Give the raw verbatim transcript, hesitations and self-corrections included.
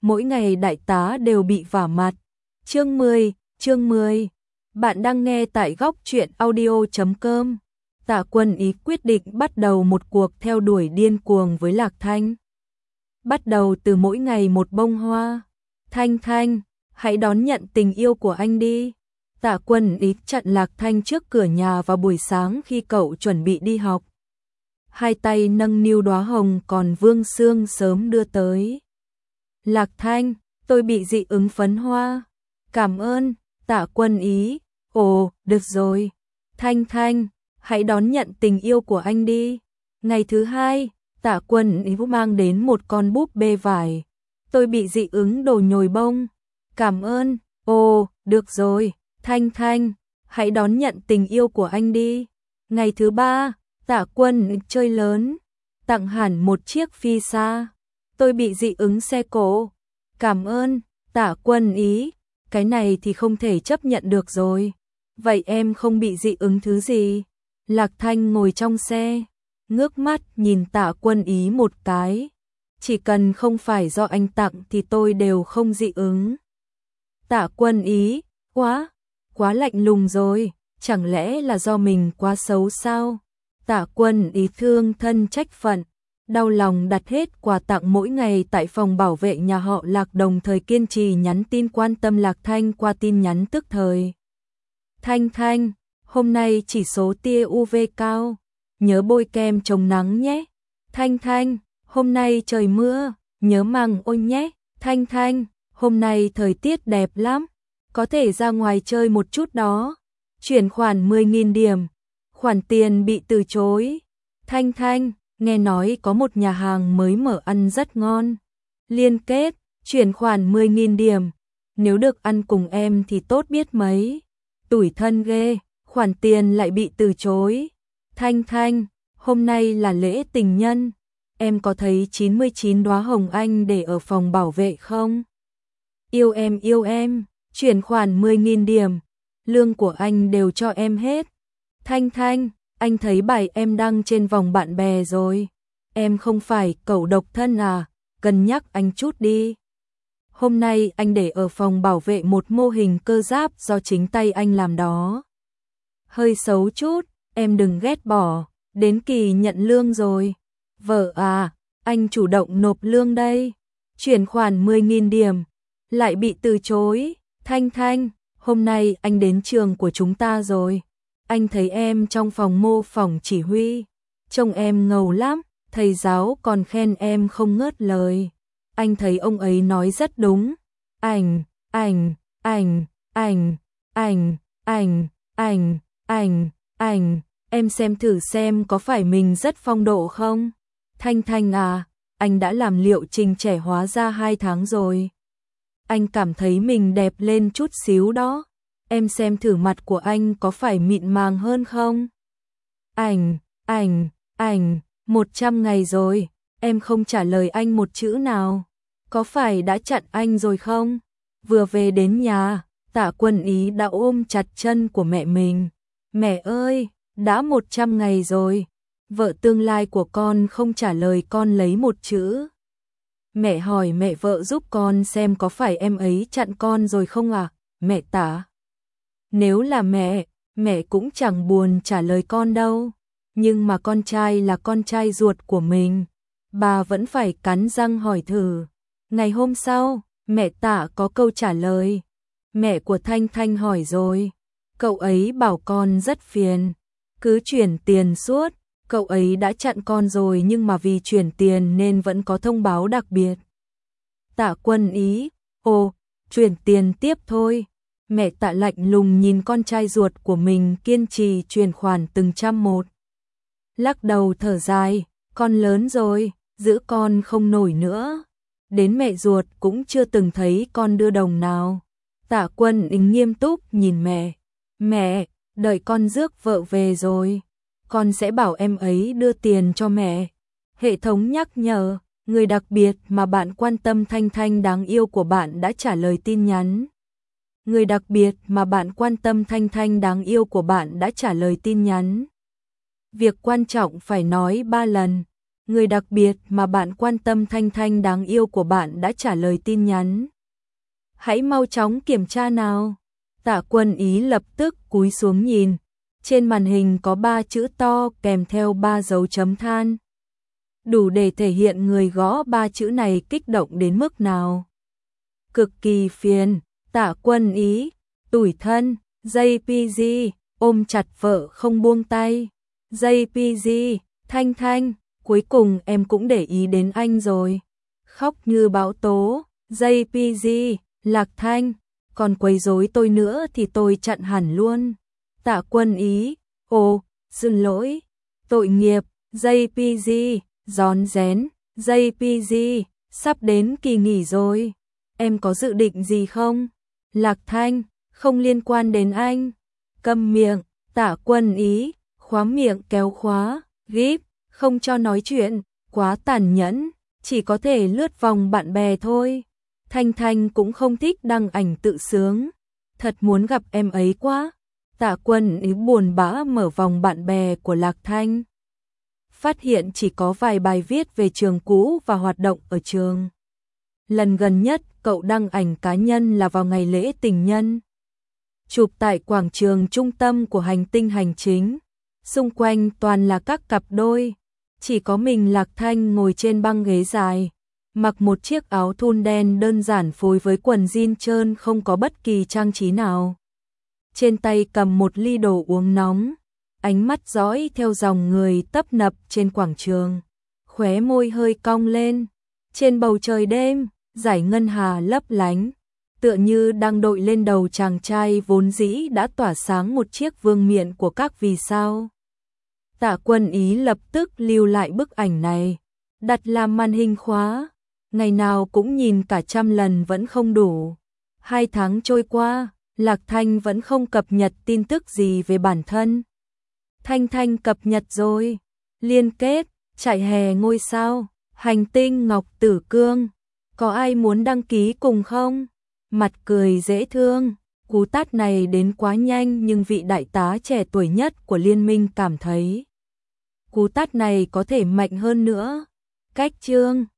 mỗi ngày đại tá đều bị vả mặt. Chương mười, chương mười. Bạn đang nghe tại góc truyện audio chấm com. Tạ Quân Ý quyết định bắt đầu một cuộc theo đuổi điên cuồng với Lạc Thanh. Bắt đầu từ mỗi ngày một bông hoa. Thanh Thanh, hãy đón nhận tình yêu của anh đi. Tạ Quân Ý chặn Lạc Thanh trước cửa nhà vào buổi sáng khi cậu chuẩn bị đi học. Hai tay nâng niu đóa hồng còn Vương Sương sớm đưa tới. Lạc Thanh, tôi bị dị ứng phấn hoa. Cảm ơn, Tạ Quân Ý. Ồ, được rồi. Thanh Thanh, hãy đón nhận tình yêu của anh đi. Ngày thứ hai, Tạ Quân Ý mang đến một con búp bê vải. Tôi bị dị ứng đồ nhồi bông. Cảm ơn. Ồ, được rồi. Thanh Thanh, hãy đón nhận tình yêu của anh đi. Ngày thứ ba, Tạ Quân Ý chơi lớn. Tặng hẳn một chiếc phi xa. Tôi bị dị ứng xe cộ. Cảm ơn, Tạ Quân Ý. Cái này thì không thể chấp nhận được rồi. Vậy em không bị dị ứng thứ gì? Lạc Thanh ngồi trong xe, ngước mắt nhìn Tạ Quân Ý một cái. Chỉ cần không phải do anh tặng thì tôi đều không dị ứng. Tạ Quân Ý, quá, quá lạnh lùng rồi, chẳng lẽ là do mình quá xấu sao? Tạ Quân Ý thương thân trách phận, đau lòng đặt hết quà tặng mỗi ngày tại phòng bảo vệ nhà họ Lạc, đồng thời kiên trì nhắn tin quan tâm Lạc Thanh qua tin nhắn tức thời. Thanh Thanh, hôm nay chỉ số tia u vê cao, nhớ bôi kem chống nắng nhé. Thanh Thanh, hôm nay trời mưa, nhớ mang ô nhé. Thanh Thanh, hôm nay thời tiết đẹp lắm, có thể ra ngoài chơi một chút đó. Chuyển khoản mười nghìn điểm, khoản tiền bị từ chối. Thanh Thanh, nghe nói có một nhà hàng mới mở ăn rất ngon. Liên kết, chuyển khoản mười nghìn điểm, nếu được ăn cùng em thì tốt biết mấy. Tủi thân ghê, khoản tiền lại bị từ chối. Thanh Thanh, hôm nay là lễ tình nhân, em có thấy chín mươi chín đóa hồng anh để ở phòng bảo vệ không? Yêu em yêu em, chuyển khoản mười nghìn điểm, lương của anh đều cho em hết. Thanh Thanh, anh thấy bài em đăng trên vòng bạn bè rồi, em không phải cẩu độc thân à, cân nhắc anh chút đi. Hôm nay anh để ở phòng bảo vệ một mô hình cơ giáp do chính tay anh làm đó. Hơi xấu chút, em đừng ghét bỏ, đến kỳ nhận lương rồi. Vợ à, anh chủ động nộp lương đây. Chuyển khoản mười nghìn điểm, lại bị từ chối. Thanh Thanh, hôm nay anh đến trường của chúng ta rồi. Anh thấy em trong phòng mô phỏng chỉ huy. Trông em ngầu lắm, thầy giáo còn khen em không ngớt lời. Anh thấy ông ấy nói rất đúng. Ảnh, ảnh, ảnh, ảnh, ảnh, ảnh, ảnh, ảnh, ảnh, em xem thử xem có phải mình rất phong độ không? Thanh Thanh à, anh đã làm liệu trình trẻ hóa ra hai tháng rồi. Anh cảm thấy mình đẹp lên chút xíu đó. Em xem thử mặt của anh có phải mịn màng hơn không? Ảnh, ảnh, ảnh, một trăm ngày rồi, em không trả lời anh một chữ nào. Có phải đã chặn anh rồi không? Vừa về đến nhà, Tạ Quân Ý đã ôm chặt chân của mẹ mình. Mẹ ơi, đã một trăm ngày rồi, vợ tương lai của con không trả lời con lấy một chữ. Mẹ hỏi mẹ vợ giúp con xem có phải em ấy chặn con rồi không à? Mẹ Tạ. Nếu là mẹ, mẹ cũng chẳng buồn trả lời con đâu. Nhưng mà con trai là con trai ruột của mình, bà vẫn phải cắn răng hỏi thử. Ngày hôm sau, mẹ Tạ có câu trả lời. Mẹ của Thanh Thanh hỏi rồi. Cậu ấy bảo con rất phiền, cứ chuyển tiền suốt. Cậu ấy đã chặn con rồi nhưng mà vì chuyển tiền nên vẫn có thông báo đặc biệt. Tạ Quân Ý, ồ, chuyển tiền tiếp thôi. Mẹ Tạ lạnh lùng nhìn con trai ruột của mình kiên trì chuyển khoản từng trăm một. Lắc đầu thở dài, con lớn rồi, giữ con không nổi nữa. Đến mẹ ruột cũng chưa từng thấy con đưa đồng nào. Tạ Quân Ý nghiêm túc nhìn mẹ. Mẹ, đợi con rước vợ về rồi, con sẽ bảo em ấy đưa tiền cho mẹ. Hệ thống nhắc nhở, người đặc biệt mà bạn quan tâm Thanh Thanh đáng yêu của bạn đã trả lời tin nhắn. Người đặc biệt mà bạn quan tâm Thanh Thanh đáng yêu của bạn đã trả lời tin nhắn. Việc quan trọng phải nói ba lần. Người đặc biệt mà bạn quan tâm Thanh Thanh đáng yêu của bạn đã trả lời tin nhắn. Hãy mau chóng kiểm tra nào. Tạ Quân Ý lập tức cúi xuống nhìn. Trên màn hình có ba chữ to kèm theo ba dấu chấm than. Đủ để thể hiện người gõ ba chữ này kích động đến mức nào. Cực kỳ phiền, Tạ Quân Ý, tủi thân, gi pê giê, ôm chặt vợ không buông tay. gi pê giê, Thanh Thanh, cuối cùng em cũng để ý đến anh rồi. Khóc như bão tố, gi pê giê, Lạc Thanh, còn quấy rối tôi nữa thì tôi chặn hẳn luôn. Tạ Quân Ý, ồ, xin lỗi, tội nghiệp, gi pê giê, rón rén, gi pê giê, sắp đến kỳ nghỉ rồi. Em có dự định gì không? Lạc Thanh, không liên quan đến anh. Câm miệng, Tạ Quân Ý, khóa miệng kéo khóa, gíp, không cho nói chuyện, quá tàn nhẫn, chỉ có thể lướt vòng bạn bè thôi. Thanh Thanh cũng không thích đăng ảnh tự sướng, thật muốn gặp em ấy quá. Tạ Quân Ý buồn bã mở vòng bạn bè của Lạc Thanh. Phát hiện chỉ có vài bài viết về trường cũ và hoạt động ở trường. Lần gần nhất cậu đăng ảnh cá nhân là vào ngày lễ tình nhân. Chụp tại quảng trường trung tâm của hành tinh hành chính. Xung quanh toàn là các cặp đôi. Chỉ có mình Lạc Thanh ngồi trên băng ghế dài. Mặc một chiếc áo thun đen đơn giản phối với quần jean trơn không có bất kỳ trang trí nào. Trên tay cầm một ly đồ uống nóng. Ánh mắt dõi theo dòng người tấp nập trên quảng trường. Khóe môi hơi cong lên. Trên bầu trời đêm, dải ngân hà lấp lánh. Tựa như đang đội lên đầu chàng trai vốn dĩ đã tỏa sáng một chiếc vương miện của các vì sao. Tạ Quân Ý lập tức lưu lại bức ảnh này. Đặt làm màn hình khóa. Ngày nào cũng nhìn cả trăm lần vẫn không đủ. Hai tháng trôi qua, Lạc Thanh vẫn không cập nhật tin tức gì về bản thân. Thanh Thanh cập nhật rồi. Liên kết, trại hè ngôi sao, hành tinh Ngọc Tử Cương. Có ai muốn đăng ký cùng không? Mặt cười dễ thương. Cú tát này đến quá nhanh nhưng vị đại tá trẻ tuổi nhất của liên minh cảm thấy cú tát này có thể mạnh hơn nữa. Cách chương